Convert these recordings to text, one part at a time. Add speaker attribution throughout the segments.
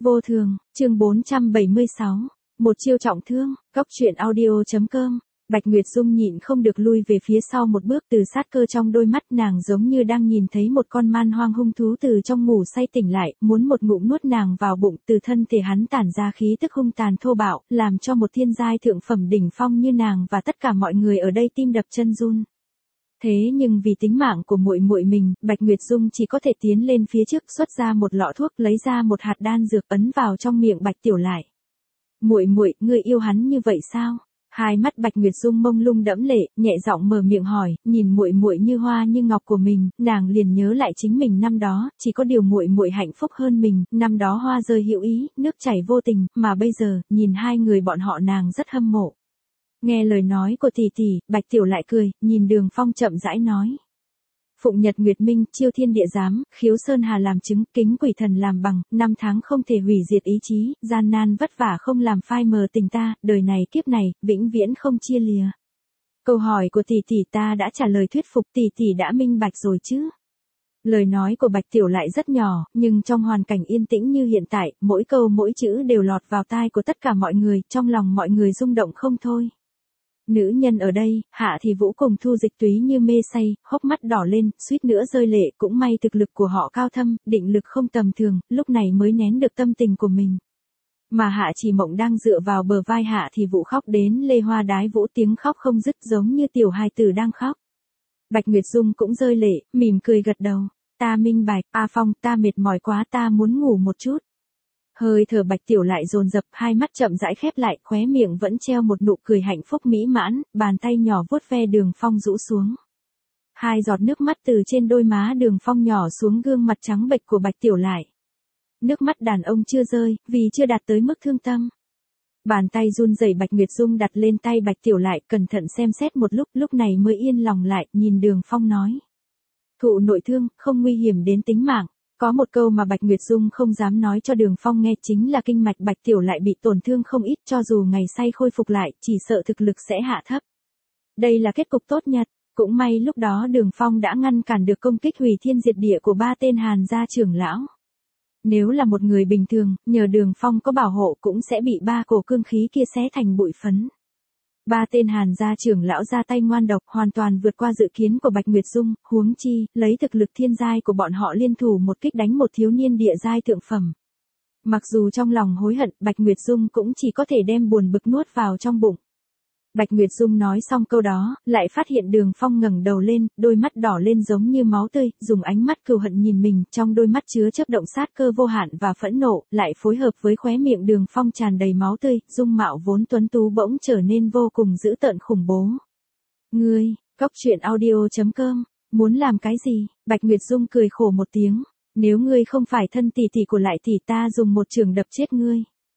Speaker 1: Vô thường, chương 476. Một chiêu trọng thương, góc truyện audio.com. Bạch Nguyệt Dung nhịn không được lui về phía sau một bước, từ sát cơ trong đôi mắt nàng giống như đang nhìn thấy một con man hoang hung thú từ trong ngủ say tỉnh lại, muốn một ngụm nuốt nàng vào bụng. Từ thân thể hắn tản ra khí tức hung tàn thô bạo, làm cho một thiên giai thượng phẩm đỉnh phong như nàng và tất cả mọi người ở đây tim đập chân run. Thế nhưng vì tính mạng của muội muội mình, Bạch Nguyệt Dung chỉ có thể tiến lên phía trước, xuất ra một lọ thuốc, lấy ra một hạt đan dược ấn vào trong miệng Bạch Tiểu Lại. "Muội muội, ngươi yêu hắn như vậy sao?" Hai mắt Bạch Nguyệt Dung mông lung đẫm lệ, nhẹ giọng mở miệng hỏi, nhìn muội muội như hoa như ngọc của mình, nàng liền nhớ lại chính mình năm đó, chỉ có điều muội muội hạnh phúc hơn mình, năm đó hoa rơi hữu ý, nước chảy vô tình, mà bây giờ, nhìn hai người bọn họ nàng rất hâm mộ. Nghe lời nói của tỷ tỷ, Bạch Tiểu Lại cười, nhìn Đường Phong chậm rãi nói. Phụng Nhật Nguyệt Minh, chiêu thiên địa giám, khiếu sơn hà làm chứng, kính quỷ thần làm bằng, năm tháng không thể hủy diệt ý chí, gian nan vất vả không làm phai mờ tình ta, đời này kiếp này, vĩnh viễn không chia lìa. Câu hỏi của tỷ tỷ ta đã trả lời thuyết phục, tỷ tỷ đã minh bạch rồi chứ? Lời nói của Bạch Tiểu Lại rất nhỏ, nhưng trong hoàn cảnh yên tĩnh như hiện tại, mỗi câu mỗi chữ đều lọt vào tai của tất cả mọi người, trong lòng mọi người rung động không thôi. Nữ nhân ở đây, Hạ Thì Vũ cùng Thu Dịch Túy như mê say, hốc mắt đỏ lên, suýt nữa rơi lệ, cũng may thực lực của họ cao thâm, định lực không tầm thường, lúc này mới nén được tâm tình của mình. Mà Hạ Chỉ Mộng đang dựa vào bờ vai Hạ Thì Vũ khóc đến lê hoa đái vũ, tiếng khóc không dứt giống như tiểu hài tử đang khóc. Bạch Nguyệt Dung cũng rơi lệ, mỉm cười gật đầu. Ta minh bạch, A Phong, ta mệt mỏi quá, ta muốn ngủ một chút. Hơi thở Bạch Tiểu Lại dồn dập, hai mắt chậm rãi khép lại, khóe miệng vẫn treo một nụ cười hạnh phúc mỹ mãn, bàn tay nhỏ vuốt ve Đường Phong rũ xuống. Hai giọt nước mắt từ trên đôi má Đường Phong nhỏ xuống gương mặt trắng bệch của Bạch Tiểu Lại. Nước mắt đàn ông chưa rơi, vì chưa đạt tới mức thương tâm. Bàn tay run rẩy Bạch Nguyệt Dung đặt lên tay Bạch Tiểu Lại, cẩn thận xem xét một lúc này mới yên lòng lại, nhìn Đường Phong nói. Thụ nội thương, không nguy hiểm đến tính mạng. Có một câu mà Bạch Nguyệt Dung không dám nói cho Đường Phong nghe, chính là kinh mạch Bạch Tiểu Lại bị tổn thương không ít, cho dù ngày say khôi phục lại, chỉ sợ thực lực sẽ hạ thấp. Đây là kết cục tốt nhất, cũng may lúc đó Đường Phong đã ngăn cản được công kích hủy thiên diệt địa của ba tên Hàn gia trưởng lão. Nếu là một người bình thường, nhờ Đường Phong có bảo hộ cũng sẽ bị ba cổ cương khí kia xé thành bụi phấn. Ba tên Hàn gia trưởng lão ra tay ngoan độc, hoàn toàn vượt qua dự kiến của Bạch Nguyệt Dung, huống chi, lấy thực lực thiên giai của bọn họ liên thủ một kích đánh một thiếu niên địa giai thượng phẩm. Mặc dù trong lòng hối hận, Bạch Nguyệt Dung cũng chỉ có thể đem buồn bực nuốt vào trong bụng. Bạch Nguyệt Dung nói xong câu đó, lại phát hiện Đường Phong ngẩng đầu lên, đôi mắt đỏ lên giống như máu tươi, dùng ánh mắt cừu hận nhìn mình, trong đôi mắt chứa chớp động sát cơ vô hạn và phẫn nộ, lại phối hợp với khóe miệng Đường Phong tràn đầy máu tươi, dung mạo vốn tuấn tú bỗng trở nên vô cùng dữ tợn khủng bố. Ngươi, góc truyện audio.com, muốn làm cái gì? Bạch Nguyệt Dung cười khổ một tiếng, nếu ngươi không phải thân tỷ tỷ của Lại tỷ, ta dùng một chưởng đập chết ngươi.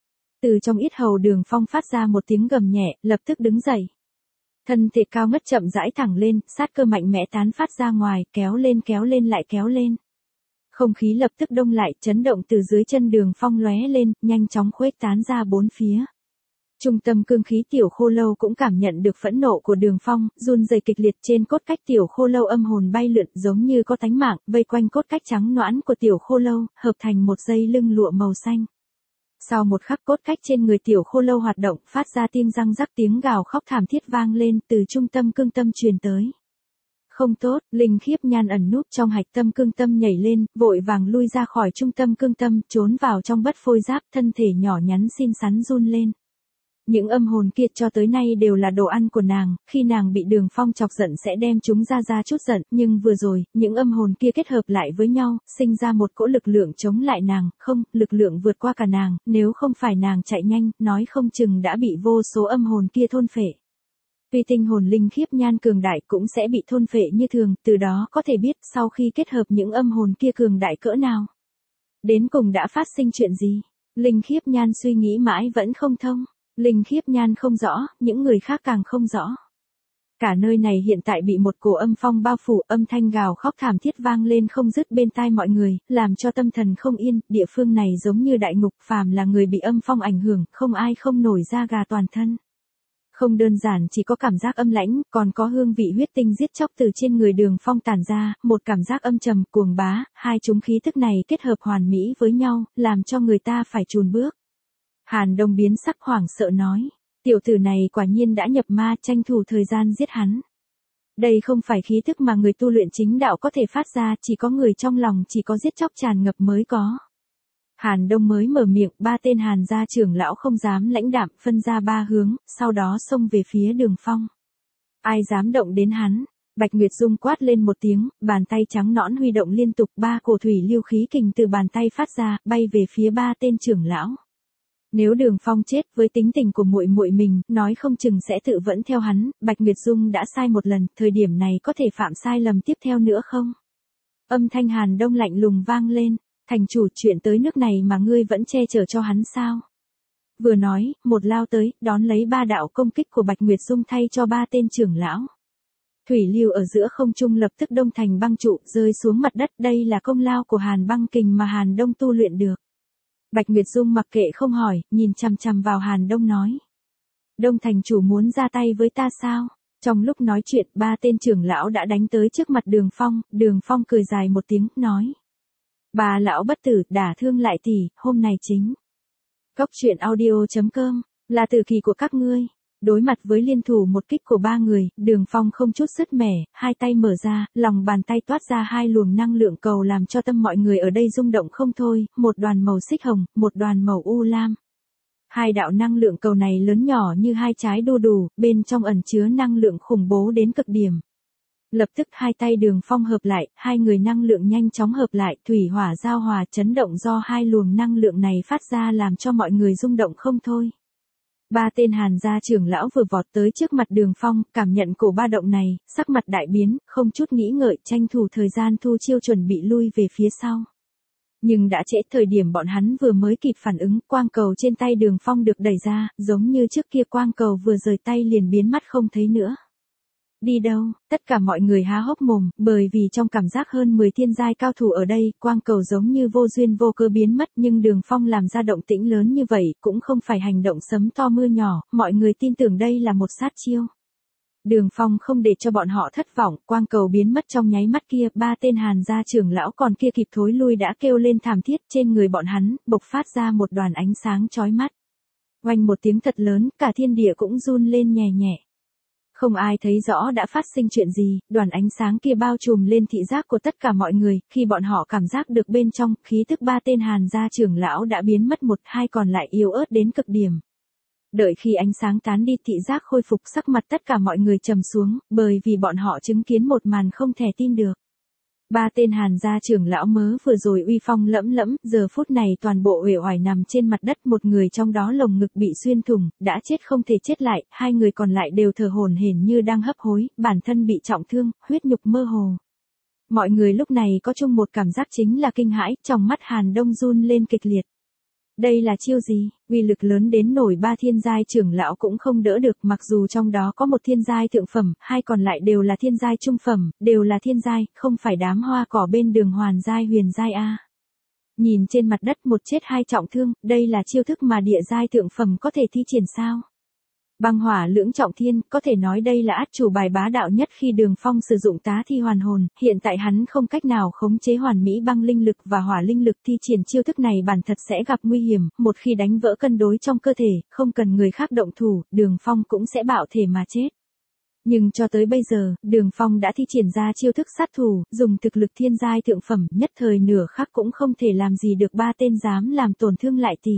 Speaker 1: Từ trong yết hầu Đường Phong phát ra một tiếng gầm nhẹ, lập tức đứng dậy. Thân thể cao ngất chậm rãi thẳng lên, sát cơ mạnh mẽ tán phát ra ngoài, kéo lên lại kéo lên. Không khí lập tức đông lại, chấn động từ dưới chân Đường Phong lóe lên, nhanh chóng khuếch tán ra bốn phía. Trung tâm cương khí Tiểu Khô Lâu cũng cảm nhận được phẫn nộ của Đường Phong, run rẩy kịch liệt, trên cốt cách Tiểu Khô Lâu âm hồn bay lượn giống như có tánh mạng, vây quanh cốt cách trắng nõn của Tiểu Khô Lâu, hợp thành một dây lưng lụa màu xanh. Sau một khắc, cốt cách trên người Tiểu Khô Lâu hoạt động, phát ra tiếng răng rắc, tiếng gào khóc thảm thiết vang lên, từ trung tâm cương tâm truyền tới. Không tốt, Linh Khiếp Nhan ẩn núp trong hạch tâm cương tâm nhảy lên, vội vàng lui ra khỏi trung tâm cương tâm, trốn vào trong bất phôi giáp, thân thể nhỏ nhắn xinh xắn run lên. Những âm hồn kia cho tới nay đều là đồ ăn của nàng, khi nàng bị Đường Phong chọc giận sẽ đem chúng ra chút giận, nhưng vừa rồi, những âm hồn kia kết hợp lại với nhau, sinh ra một cỗ lực lượng chống lại nàng, không, lực lượng vượt qua cả nàng, nếu không phải nàng chạy nhanh, nói không chừng đã bị vô số âm hồn kia thôn phệ. Tuy tinh hồn Linh Khiếp Nhan cường đại cũng sẽ bị thôn phệ như thường, từ đó có thể biết sau khi kết hợp những âm hồn kia cường đại cỡ nào. Đến cùng đã phát sinh chuyện gì? Linh Khiếp Nhan suy nghĩ mãi vẫn không thông. Linh Khiếp Nhan không rõ, những người khác càng không rõ. Cả nơi này hiện tại bị một cổ âm phong bao phủ, âm thanh gào khóc thảm thiết vang lên không dứt bên tai mọi người, làm cho tâm thần không yên, địa phương này giống như đại ngục, phàm là người bị âm phong ảnh hưởng, không ai không nổi da gà toàn thân. Không đơn giản chỉ có cảm giác âm lãnh, còn có hương vị huyết tinh giết chóc từ trên người Đường Phong tản ra, một cảm giác âm trầm, cuồng bá, hai chúng khí tức này kết hợp hoàn mỹ với nhau, làm cho người ta phải chùn bước. Hàn Đông biến sắc hoảng sợ nói, tiểu tử này quả nhiên đã nhập ma, tranh thủ thời gian giết hắn. Đây không phải khí tức mà người tu luyện chính đạo có thể phát ra, chỉ có người trong lòng chỉ có giết chóc tràn ngập mới có. Hàn Đông mới mở miệng, ba tên Hàn gia trưởng lão không dám lãnh đạm, phân ra ba hướng, sau đó xông về phía Đường Phong. Ai dám động đến hắn? Bạch Nguyệt Dung quát lên một tiếng, bàn tay trắng nõn huy động liên tục, ba cổ thủy lưu khí kình từ bàn tay phát ra, bay về phía ba tên trưởng lão. Nếu Đường Phong chết với tính tình của muội muội mình, nói không chừng sẽ tự vẫn theo hắn, Bạch Nguyệt Dung đã sai một lần, thời điểm này có thể phạm sai lầm tiếp theo nữa không? Âm thanh Hàn Đông lạnh lùng vang lên, thành chủ, chuyện tới nước này mà ngươi vẫn che chở cho hắn sao? Vừa nói, một lao tới, đón lấy ba đạo công kích của Bạch Nguyệt Dung thay cho ba tên trưởng lão. Thủy lưu ở giữa không trung lập tức đông thành băng trụ, rơi xuống mặt đất, đây là công lao của Hàn băng kình mà Hàn Đông tu luyện được. Bạch Nguyệt Dung mặc kệ không hỏi, nhìn chằm chằm vào Hàn Đông nói. Đông thành chủ muốn ra tay với ta sao? Trong lúc nói chuyện, ba tên trưởng lão đã đánh tới trước mặt Đường Phong cười dài một tiếng, nói. Bà lão bất tử, đả thương lại tỷ, hôm nay chính. Cốc truyện audio.com, là tử kỳ của các ngươi. Đối mặt với liên thủ một kích của ba người, Đường Phong không chút sứt mẻ, hai tay mở ra, lòng bàn tay toát ra hai luồng năng lượng cầu làm cho tâm mọi người ở đây rung động không thôi, một đoàn màu xích hồng, một đoàn màu u lam. Hai đạo năng lượng cầu này lớn nhỏ như hai trái đu đủ, bên trong ẩn chứa năng lượng khủng bố đến cực điểm. Lập tức hai tay Đường Phong hợp lại, hai người năng lượng nhanh chóng hợp lại, thủy hỏa giao hòa, chấn động do hai luồng năng lượng này phát ra làm cho mọi người rung động không thôi. Ba tên Hàn gia trưởng lão vừa vọt tới trước mặt Đường Phong, cảm nhận cổ ba động này, sắc mặt đại biến, không chút nghĩ ngợi, tranh thủ thời gian thu chiêu chuẩn bị lui về phía sau. Nhưng đã trễ, thời điểm bọn hắn vừa mới kịp phản ứng, quang cầu trên tay Đường Phong được đẩy ra, giống như trước kia quang cầu vừa rời tay liền biến mất không thấy nữa. Đi đâu? Tất cả mọi người há hốc mồm, bởi vì trong cảm giác hơn 10 thiên giai cao thủ ở đây, quang cầu giống như vô duyên vô cớ biến mất, nhưng Đường Phong làm ra động tĩnh lớn như vậy, cũng không phải hành động sấm to mưa nhỏ, mọi người tin tưởng đây là một sát chiêu. Đường Phong không để cho bọn họ thất vọng, quang cầu biến mất trong nháy mắt kia, ba tên Hàn gia trưởng lão còn kia kịp thối lui đã kêu lên thảm thiết, trên người bọn hắn, bộc phát ra một đoàn ánh sáng chói mắt. Oanh một tiếng thật lớn, cả thiên địa cũng run lên nhẹ nhẹ. Không ai thấy rõ đã phát sinh chuyện gì, đoàn ánh sáng kia bao trùm lên thị giác của tất cả mọi người, khi bọn họ cảm giác được bên trong, khí tức ba tên Hàn gia trưởng lão đã biến mất một, hai còn lại yếu ớt đến cực điểm. Đợi khi ánh sáng tán đi, thị giác khôi phục, sắc mặt tất cả mọi người trầm xuống, bởi vì bọn họ chứng kiến một màn không thể tin được. Ba tên Hàn gia trưởng lão mớ vừa rồi uy phong lẫm lẫm, giờ phút này toàn bộ uể oải nằm trên mặt đất, một người trong đó lồng ngực bị xuyên thủng, đã chết không thể chết lại, hai người còn lại đều thở hổn hển như đang hấp hối, bản thân bị trọng thương, huyết nhục mơ hồ. Mọi người lúc này có chung một cảm giác chính là kinh hãi, trong mắt Hàn Đông run lên kịch liệt. Đây là chiêu gì? Uy lực lớn đến nổi ba thiên giai trưởng lão cũng không đỡ được, mặc dù trong đó có một thiên giai thượng phẩm, hai còn lại đều là thiên giai trung phẩm, đều là thiên giai, không phải đám hoa cỏ bên đường hoàn giai huyền giai a. Nhìn trên mặt đất một chết hai trọng thương, đây là chiêu thức mà địa giai thượng phẩm có thể thi triển sao? Băng hỏa lưỡng trọng thiên, có thể nói đây là át chủ bài bá đạo nhất khi Đường Phong sử dụng tá thi hoàn hồn, hiện tại hắn không cách nào khống chế hoàn mỹ băng linh lực và hỏa linh lực, thi triển chiêu thức này bản thật sẽ gặp nguy hiểm, một khi đánh vỡ cân đối trong cơ thể, không cần người khác động thủ, Đường Phong cũng sẽ bạo thể mà chết. Nhưng cho tới bây giờ, Đường Phong đã thi triển ra chiêu thức sát thủ, dùng thực lực thiên giai thượng phẩm, nhất thời nửa khắc cũng không thể làm gì được ba tên dám làm tổn thương lại tỷ.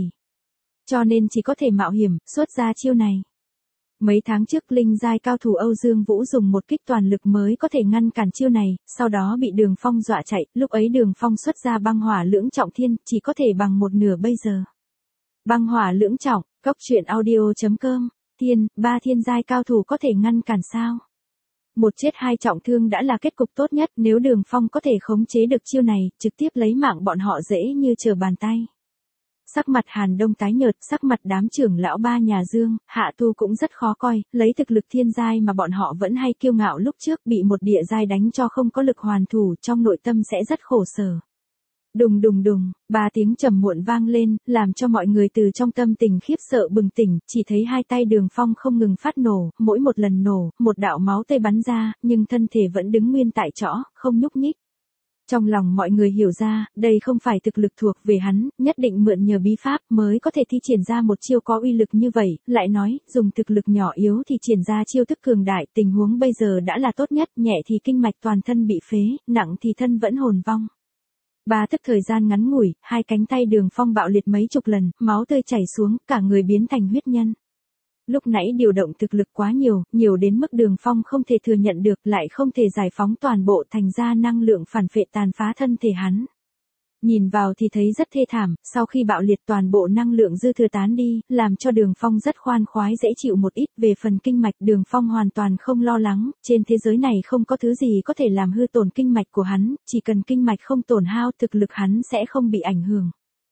Speaker 1: Cho nên chỉ có thể mạo hiểm, xuất ra chiêu này. Mấy tháng trước linh giai cao thủ Âu Dương Vũ dùng một kích toàn lực mới có thể ngăn cản chiêu này, sau đó bị Đường Phong dọa chạy, lúc ấy Đường Phong xuất ra băng hỏa lưỡng trọng thiên, chỉ có thể bằng một nửa bây giờ. Băng hỏa lưỡng trọng, cốc truyện audio.com, ba thiên giai cao thủ có thể ngăn cản sao? Một chết hai trọng thương đã là kết cục tốt nhất, nếu Đường Phong có thể khống chế được chiêu này, trực tiếp lấy mạng bọn họ dễ như trở bàn tay. Sắc mặt Hàn Đông tái nhợt, sắc mặt đám trưởng lão ba nhà Dương, Hạ Tu cũng rất khó coi, lấy thực lực thiên giai mà bọn họ vẫn hay kiêu ngạo lúc trước bị một địa giai đánh cho không có lực hoàn thủ, trong nội tâm sẽ rất khổ sở. Đùng đùng đùng, 3 tiếng trầm muộn vang lên, làm cho mọi người từ trong tâm tình khiếp sợ bừng tỉnh, chỉ thấy hai tay Đường Phong không ngừng phát nổ, mỗi một lần nổ, một đạo máu tươi bắn ra, nhưng thân thể vẫn đứng nguyên tại chỗ, không nhúc nhích. Trong lòng mọi người hiểu ra, đây không phải thực lực thuộc về hắn, nhất định mượn nhờ bí pháp mới có thể thi triển ra một chiêu có uy lực như vậy, lại nói, dùng thực lực nhỏ yếu thì triển ra chiêu thức cường đại, tình huống bây giờ đã là tốt nhất, nhẹ thì kinh mạch toàn thân bị phế, nặng thì thân vẫn hồn vong. 3 tức thời gian ngắn ngủi, hai cánh tay Đường Phong bạo liệt mấy chục lần, máu tươi chảy xuống, cả người biến thành huyết nhân. Lúc nãy điều động thực lực quá nhiều, nhiều đến mức Đường Phong không thể thừa nhận được, lại không thể giải phóng toàn bộ, thành ra năng lượng phản phệ tàn phá thân thể hắn. Nhìn vào thì thấy rất thê thảm, sau khi bạo liệt toàn bộ năng lượng dư thừa tán đi, làm cho Đường Phong rất khoan khoái dễ chịu một ít. Về phần kinh mạch, Đường Phong hoàn toàn không lo lắng, trên thế giới này không có thứ gì có thể làm hư tổn kinh mạch của hắn, chỉ cần kinh mạch không tổn hao, thực lực hắn sẽ không bị ảnh hưởng.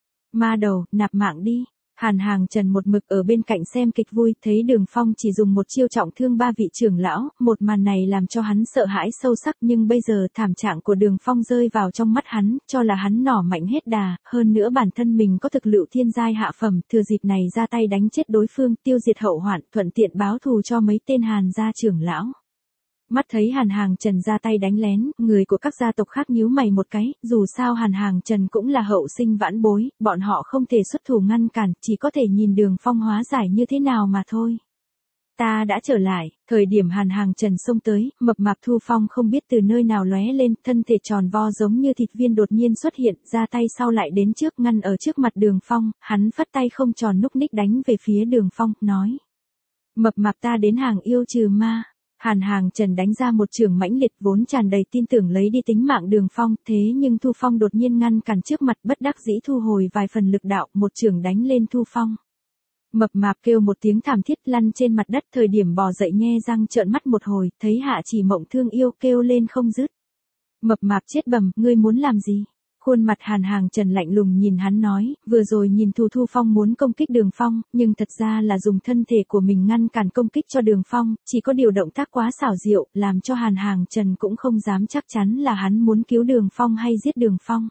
Speaker 1: Ma đầu, nạp mạng đi. Hàn Hàng Trần một mực ở bên cạnh xem kịch vui, thấy Đường Phong chỉ dùng một chiêu trọng thương 3 vị trưởng lão, một màn này làm cho hắn sợ hãi sâu sắc, nhưng bây giờ thảm trạng của Đường Phong rơi vào trong mắt hắn, cho là hắn nỏ mạnh hết đà, hơn nữa bản thân mình có thực lực thiên giai hạ phẩm, thừa dịp này ra tay đánh chết đối phương, tiêu diệt hậu hoạn, thuận tiện báo thù cho mấy tên Hàn gia trưởng lão. Mắt thấy Hàn Hàng Trần ra tay đánh lén, người của các gia tộc khác nhíu mày một cái, dù sao Hàn Hàng Trần cũng là hậu sinh vãn bối, bọn họ không thể xuất thủ ngăn cản, chỉ có thể nhìn Đường Phong hóa giải như thế nào mà thôi. Ta đã trở lại, thời điểm Hàn Hàng Trần xông tới, mập mạp Thu Phong không biết từ nơi nào lóe lên, thân thể tròn vo giống như thịt viên đột nhiên xuất hiện, ra tay sau lại đến trước ngăn ở trước mặt Đường Phong, hắn phất tay không tròn núc ních đánh về phía Đường Phong, nói. Mập mạp ta đến hàng yêu trừ ma. Hàn Hàng Trần đánh ra một chưởng mãnh liệt vốn tràn đầy tin tưởng lấy đi tính mạng Đường Phong, thế nhưng Thu Phong đột nhiên ngăn cản trước mặt, bất đắc dĩ thu hồi vài phần lực đạo, một chưởng đánh lên Thu Phong. Mập mạp kêu một tiếng thảm thiết lăn trên mặt đất, thời điểm bò dậy nhe răng trợn mắt một hồi, thấy Hạ Chỉ Mộng thương yêu kêu lên không dứt. Mập mạp chết bầm, ngươi muốn làm gì? Khuôn mặt Hàn Hàng Trần lạnh lùng nhìn hắn nói, vừa rồi nhìn Thu Phong muốn công kích Đường Phong, nhưng thật ra là dùng thân thể của mình ngăn cản công kích cho Đường Phong, chỉ có điều động tác quá xảo diệu, làm cho Hàn Hàng Trần cũng không dám chắc chắn là hắn muốn cứu Đường Phong hay giết Đường Phong.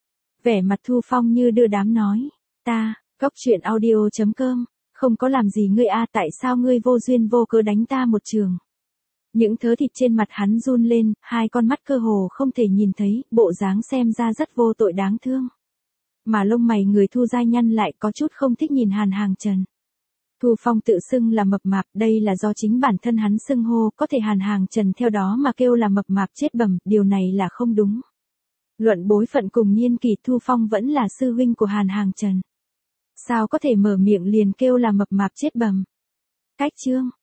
Speaker 1: Vẻ mặt Thu Phong như đưa đám nói, ta, coctruyện.audio.com, không có làm gì ngươi a, tại sao ngươi vô duyên vô cớ đánh ta một trường? Những thớ thịt trên mặt hắn run lên, hai con mắt cơ hồ không thể nhìn thấy, bộ dáng xem ra rất vô tội đáng thương. Mà lông mày người Thu giai nhăn lại, có chút không thích nhìn Hàn Hàng Trần. Thu Phong tự xưng là mập mạp, đây là do chính bản thân hắn xưng hô, có thể Hàn Hàng Trần theo đó mà kêu là mập mạp chết bầm, điều này là không đúng. Luận bối phận cùng niên kỳ, Thu Phong vẫn là sư huynh của Hàn Hàng Trần. Sao có thể mở miệng liền kêu là mập mạp chết bầm? Cách chương